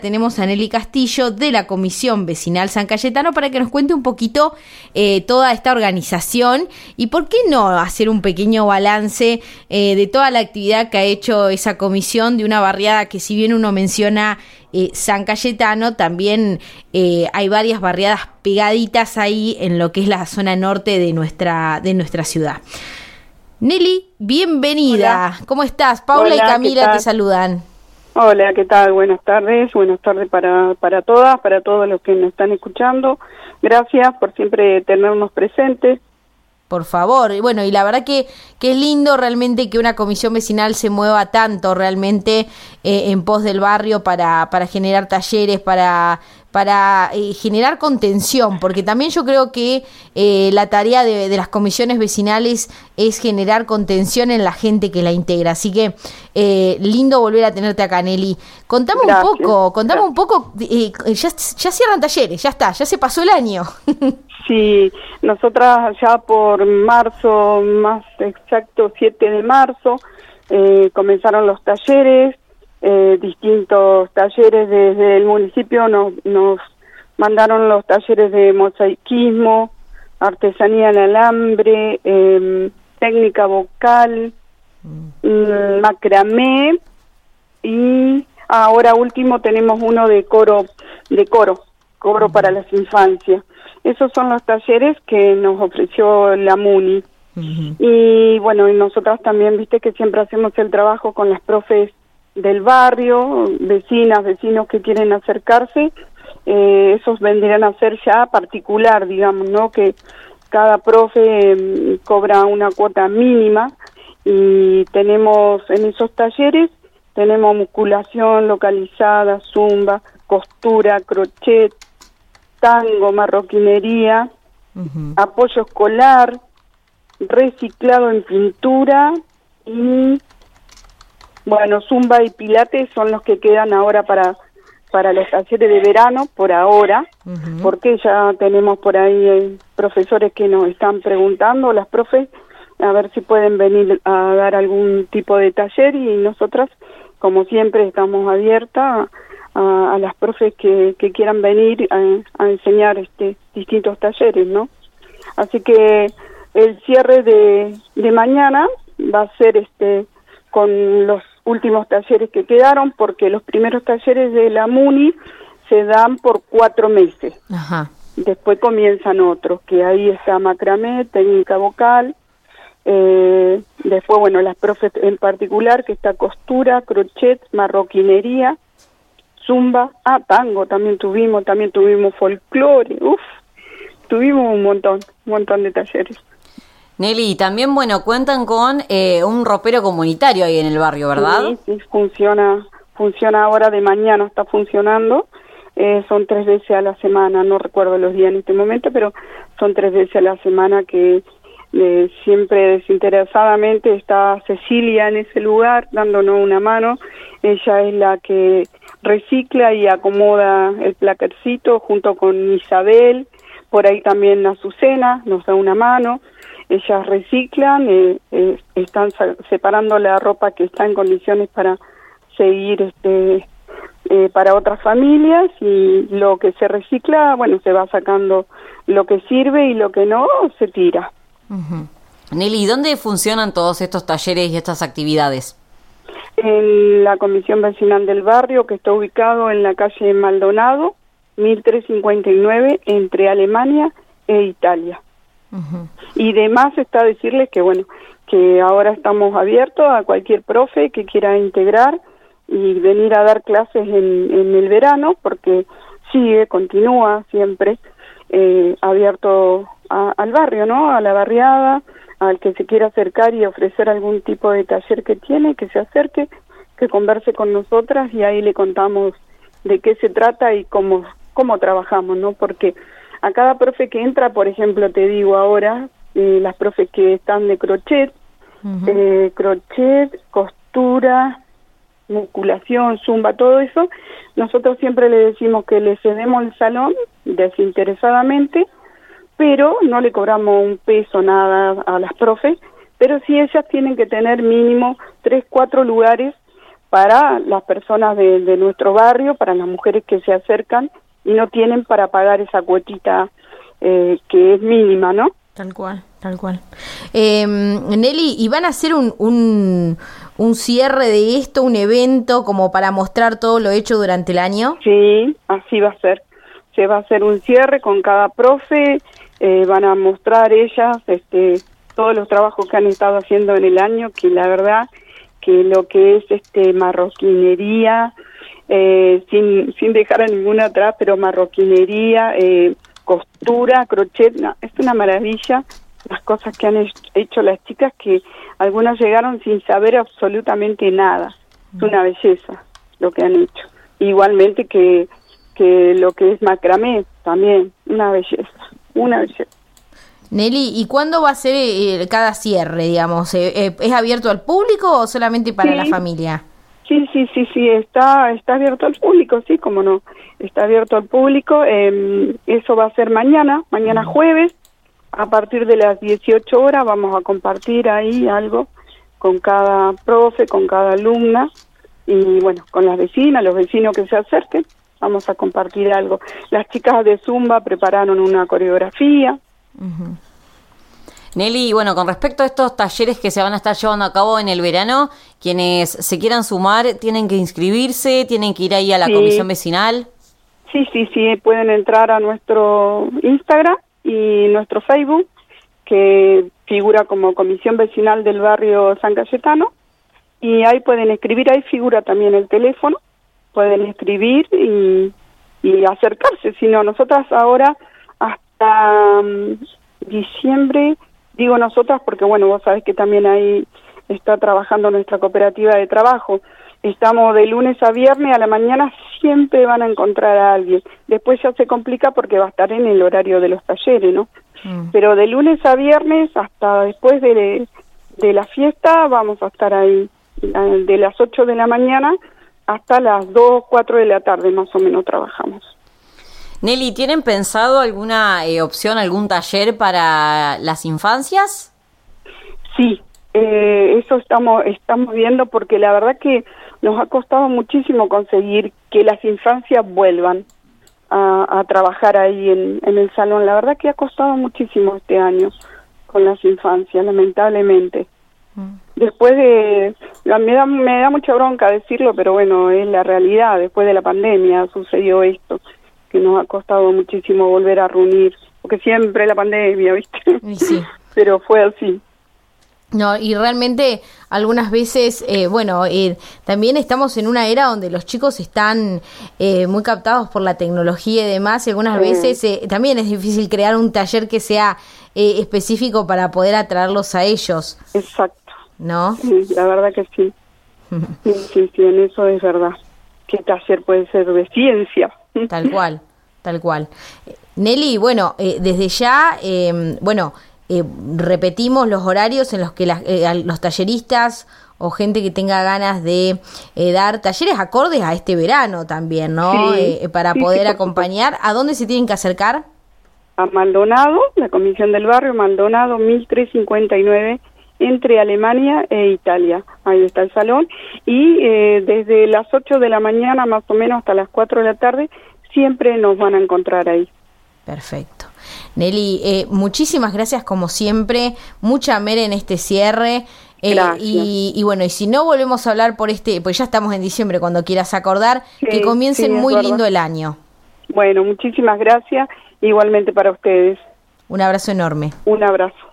Tenemos a Nelly Castillo de la Comisión Vecinal San Cayetano para que nos cuente un poquito toda esta organización y por qué no hacer un pequeño balance de toda la actividad que ha hecho esa comisión de una barriada que, si bien uno menciona San Cayetano, también hay varias barriadas pegaditas ahí en lo que es la zona norte de nuestra ciudad. Nelly, bienvenida. Hola. ¿Cómo estás? Paula y Camila te saludan. Hola, ¿qué tal? Buenas tardes para todas, para todos los que nos están escuchando. Gracias por siempre tenernos presentes. Por favor, bueno, y la verdad que es lindo realmente que una comisión vecinal se mueva tanto realmente en pos del barrio para generar talleres, para generar contención, porque también yo creo que la tarea de las comisiones vecinales es generar contención en la gente que la integra. Así que lindo volver a tenerte acá, Nelly. Contame un poco, ya cierran talleres, ya se pasó el año. Sí, nosotras ya por marzo, más exacto 7 de marzo, comenzaron los talleres, distintos talleres desde el municipio nos mandaron los talleres de mosaicismo, artesanía en alambre, técnica vocal, macramé, y ahora último tenemos uno de coro para las infancias. Esos son los talleres que nos ofreció la MUNI. Uh-huh. Y bueno, y nosotras también, viste que siempre hacemos el trabajo con las profes del barrio, vecinos que quieren acercarse. Esos vendrían a ser ya particular, digamos, ¿no? Que cada profe cobra una cuota mínima, y tenemos en esos talleres, tenemos musculación localizada, zumba, costura, crochet, tango, marroquinería, uh-huh, apoyo escolar, reciclado en pintura y, bueno, zumba y pilates son los que quedan ahora para los talleres de verano, por ahora, uh-huh, porque ya tenemos por ahí profesores que nos están preguntando, las profes, a ver si pueden venir a dar algún tipo de taller, y nosotras, como siempre, estamos abiertas a las profes que quieran venir a enseñar distintos talleres, ¿no? Así que el cierre de mañana va a ser con los últimos talleres que quedaron, porque los primeros talleres de la MUNI se dan por 4 meses. Ajá. Después comienzan otros, que ahí está macramé, técnica vocal, después, bueno, las profes en particular, que está costura, crochet, marroquinería, zumba, tango también tuvimos folclore, tuvimos un montón de talleres. Nelly, también, bueno, cuentan con un ropero comunitario ahí en el barrio, ¿verdad? Sí, funciona ahora, de mañana está funcionando, son 3 veces a la semana, no recuerdo los días en este momento, pero son 3 veces a la semana que siempre desinteresadamente está Cecilia en ese lugar dándonos una mano. Ella es la que recicla y acomoda el placarcito junto con Isabel, por ahí también Azucena nos da una mano. Ellas reciclan, están separando la ropa que está en condiciones para seguir para otras familias, y lo que se recicla, bueno, se va sacando lo que sirve y lo que no se tira. Uh-huh. Nelly, ¿dónde funcionan todos estos talleres y estas actividades? En la Comisión Vecinal del Barrio, que está ubicado en la calle Maldonado, 1359, entre Alemania e Italia. Uh-huh. Y demás está decirles que, bueno, que ahora estamos abiertos a cualquier profe que quiera integrar y venir a dar clases en el verano, porque continúa siempre abierto al barrio, ¿no? A la barriada, al que se quiera acercar y ofrecer algún tipo de taller que tiene, que se acerque, que converse con nosotras, y ahí le contamos de qué se trata y cómo trabajamos, ¿no? Porque a cada profe que entra, por ejemplo, te digo ahora, las profes que están de crochet, uh-huh, crochet, costura, musculación, zumba, todo eso, nosotros siempre le decimos que le cedemos el salón desinteresadamente, pero no le cobramos un peso, nada a las profes, pero sí ellas tienen que tener mínimo 3-4 lugares para las personas de nuestro barrio, para las mujeres que se acercan y no tienen para pagar esa cuotita que es mínima, ¿no? Tal cual, tal cual. Nelly, ¿y van a hacer un cierre de esto, un evento como para mostrar todo lo hecho durante el año? Sí, así va a ser. Se va a hacer un cierre con cada profe, van a mostrar ellas todos los trabajos que han estado haciendo en el año, que la verdad que lo que es marroquinería, sin dejar a ninguna atrás, pero marroquinería, costura, crochet, no, es una maravilla las cosas que han hecho las chicas, que algunas llegaron sin saber absolutamente nada. Es una belleza lo que han hecho. Igualmente que lo que es macramé, también, una belleza, una belleza. Nelly, ¿y cuándo va a ser cada cierre, digamos? ¿Es abierto al público o solamente para la familia? Sí, está abierto al público, sí, cómo no, está abierto al público. Eso va a ser mañana jueves, a partir de las 18 horas vamos a compartir ahí algo con cada profe, con cada alumna, y bueno, con las vecinas, los vecinos que se acerquen, vamos a compartir algo. Las chicas de Zumba prepararon una coreografía. Uh-huh. Nelly, bueno, con respecto a estos talleres que se van a estar llevando a cabo en el verano, quienes se quieran sumar, ¿tienen que inscribirse? ¿Tienen que ir ahí a la comisión vecinal? Sí, pueden entrar a nuestro Instagram y nuestro Facebook, que figura como Comisión Vecinal del Barrio San Cayetano, y ahí pueden escribir, ahí figura también el teléfono, pueden escribir y acercarse. Si no, nosotras ahora hasta diciembre, digo nosotras porque bueno, vos sabés que también ahí está trabajando nuestra cooperativa de trabajo. Estamos de lunes a viernes a la mañana, siempre van a encontrar a alguien. Después ya se complica porque va a estar en el horario de los talleres, ¿no? Pero de lunes a viernes hasta después de la fiesta vamos a estar ahí, de las 8 de la mañana hasta las 2, 4 de la tarde más o menos trabajamos. Nelly, ¿tienen pensado alguna opción, algún taller para las infancias? Sí, eso estamos viendo, porque la verdad que nos ha costado muchísimo conseguir que las infancias vuelvan a trabajar ahí en el salón. La verdad que ha costado muchísimo este año con las infancias, lamentablemente. Después me da mucha bronca decirlo, pero bueno, es la realidad. Después de la pandemia sucedió esto, que nos ha costado muchísimo volver a reunir, porque siempre la pandemia, ¿viste? Sí. Pero fue así. No, y realmente algunas veces, también estamos en una era donde los chicos están muy captados por la tecnología y demás, y algunas veces también es difícil crear un taller que sea específico para poder atraerlos a ellos. Exacto. ¿No? Sí, la verdad que sí. Sí, en eso es verdad. ¿Qué taller puede ser de ciencia? Tal cual. Nelly, bueno, desde ya, repetimos los horarios en los que los talleristas o gente que tenga ganas de dar talleres acordes a este verano también, ¿no? Sí, para poder acompañar. ¿A dónde se tienen que acercar? A Maldonado, la Comisión del Barrio, Maldonado 1359, entre Alemania e Italia. Ahí está el salón. Y desde las 8 de la mañana más o menos hasta las 4 de la tarde, siempre nos van a encontrar ahí. Perfecto. Nelly, muchísimas gracias como siempre, mucha mere en este cierre. Y bueno, y si no volvemos a hablar pues ya estamos en diciembre, cuando quieras acordar, que comiencen muy lindo el año. Bueno, muchísimas gracias, igualmente para ustedes. Un abrazo enorme. Un abrazo.